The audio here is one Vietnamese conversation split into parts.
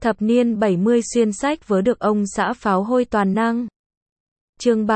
Thập niên 70 xuyên sách vớ được ông xã pháo hôi toàn năng. Chương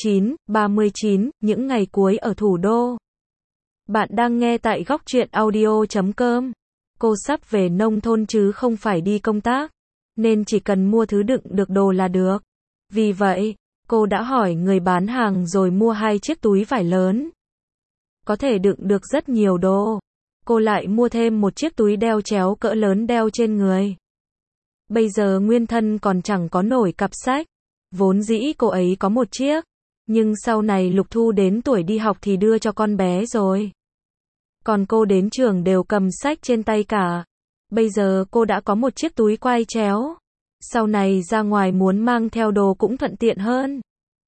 39, những ngày cuối ở thủ đô. Bạn đang nghe tại góc truyện audio.com. Cô sắp về nông thôn chứ không phải đi công tác, nên chỉ cần mua thứ đựng được đồ là được. Vì vậy, cô đã hỏi người bán hàng rồi mua 2 chiếc túi vải lớn. Có thể đựng được rất nhiều đồ. Cô lại mua thêm một chiếc túi đeo chéo cỡ lớn đeo trên người. Bây giờ nguyên thân còn chẳng có nổi cặp sách. Vốn dĩ cô ấy có một chiếc, nhưng sau này Lục Thu đến tuổi đi học thì đưa cho con bé rồi. Còn cô đến trường đều cầm sách trên tay cả. Bây giờ cô đã có một chiếc túi quai chéo. Sau này ra ngoài muốn mang theo đồ cũng thuận tiện hơn.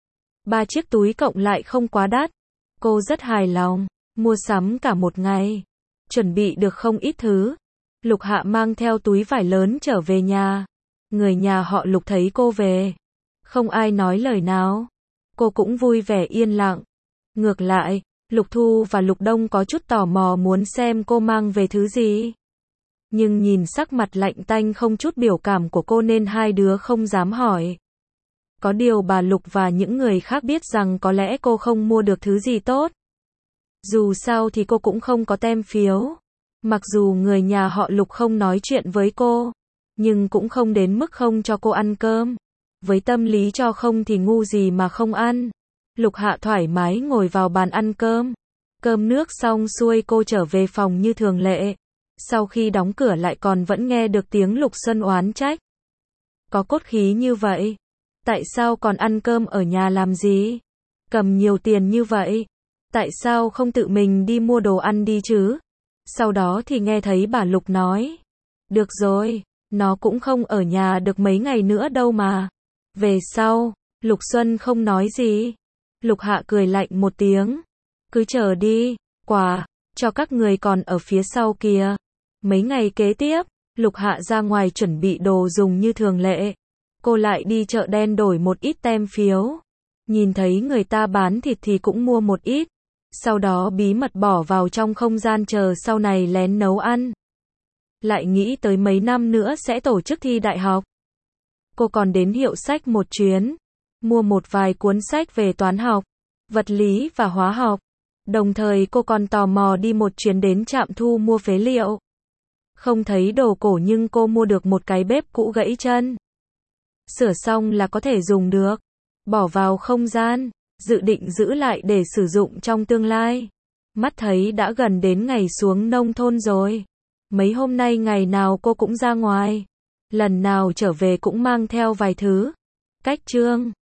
3 chiếc túi cộng lại không quá đắt. Cô rất hài lòng, mua sắm cả một ngày. Chuẩn bị được không ít thứ. Lục Hạ mang theo túi vải lớn trở về nhà. Người nhà họ Lục thấy cô về, không ai nói lời nào. Cô cũng vui vẻ yên lặng. Ngược lại, Lục Thu và Lục Đông có chút tò mò muốn xem cô mang về thứ gì. Nhưng nhìn sắc mặt lạnh tanh không chút biểu cảm của cô nên hai đứa không dám hỏi. Có điều bà Lục và những người khác biết rằng có lẽ cô không mua được thứ gì tốt. Dù sao thì cô cũng không có tem phiếu. Mặc dù người nhà họ Lục không nói chuyện với cô, nhưng cũng không đến mức không cho cô ăn cơm. Với tâm lý cho không thì ngu gì mà không ăn. Lục Hạ thoải mái ngồi vào bàn ăn cơm. Cơm nước xong xuôi cô trở về phòng như thường lệ. Sau khi đóng cửa lại còn vẫn nghe được tiếng Lục Xuân oán trách. Có cốt khí như vậy, tại sao còn ăn cơm ở nhà làm gì? Cầm nhiều tiền như vậy, tại sao không tự mình đi mua đồ ăn đi chứ? Sau đó thì nghe thấy bà Lục nói, được rồi, nó cũng không ở nhà được mấy ngày nữa đâu mà. Về sau, Lục Xuân không nói gì. Lục Hạ cười lạnh một tiếng. Cứ chờ đi, quà cho các người còn ở phía sau kìa. Mấy ngày kế tiếp, Lục Hạ ra ngoài chuẩn bị đồ dùng như thường lệ. Cô lại đi chợ đen đổi một ít tem phiếu. Nhìn thấy người ta bán thịt thì cũng mua một ít. Sau đó bí mật bỏ vào trong không gian chờ sau này lén nấu ăn. Lại nghĩ tới mấy năm nữa sẽ tổ chức thi đại học. Cô còn đến hiệu sách một chuyến, mua một vài cuốn sách về toán học, vật lý và hóa học. Đồng thời cô còn tò mò đi một chuyến đến trạm thu mua phế liệu. Không thấy đồ cổ nhưng cô mua được một cái bếp cũ gãy chân. Sửa xong là có thể dùng được. Bỏ vào không gian, dự định giữ lại để sử dụng trong tương lai. Mắt thấy đã gần đến ngày xuống nông thôn rồi. Mấy hôm nay ngày nào cô cũng ra ngoài. Lần nào trở về cũng mang theo vài thứ. Cách chương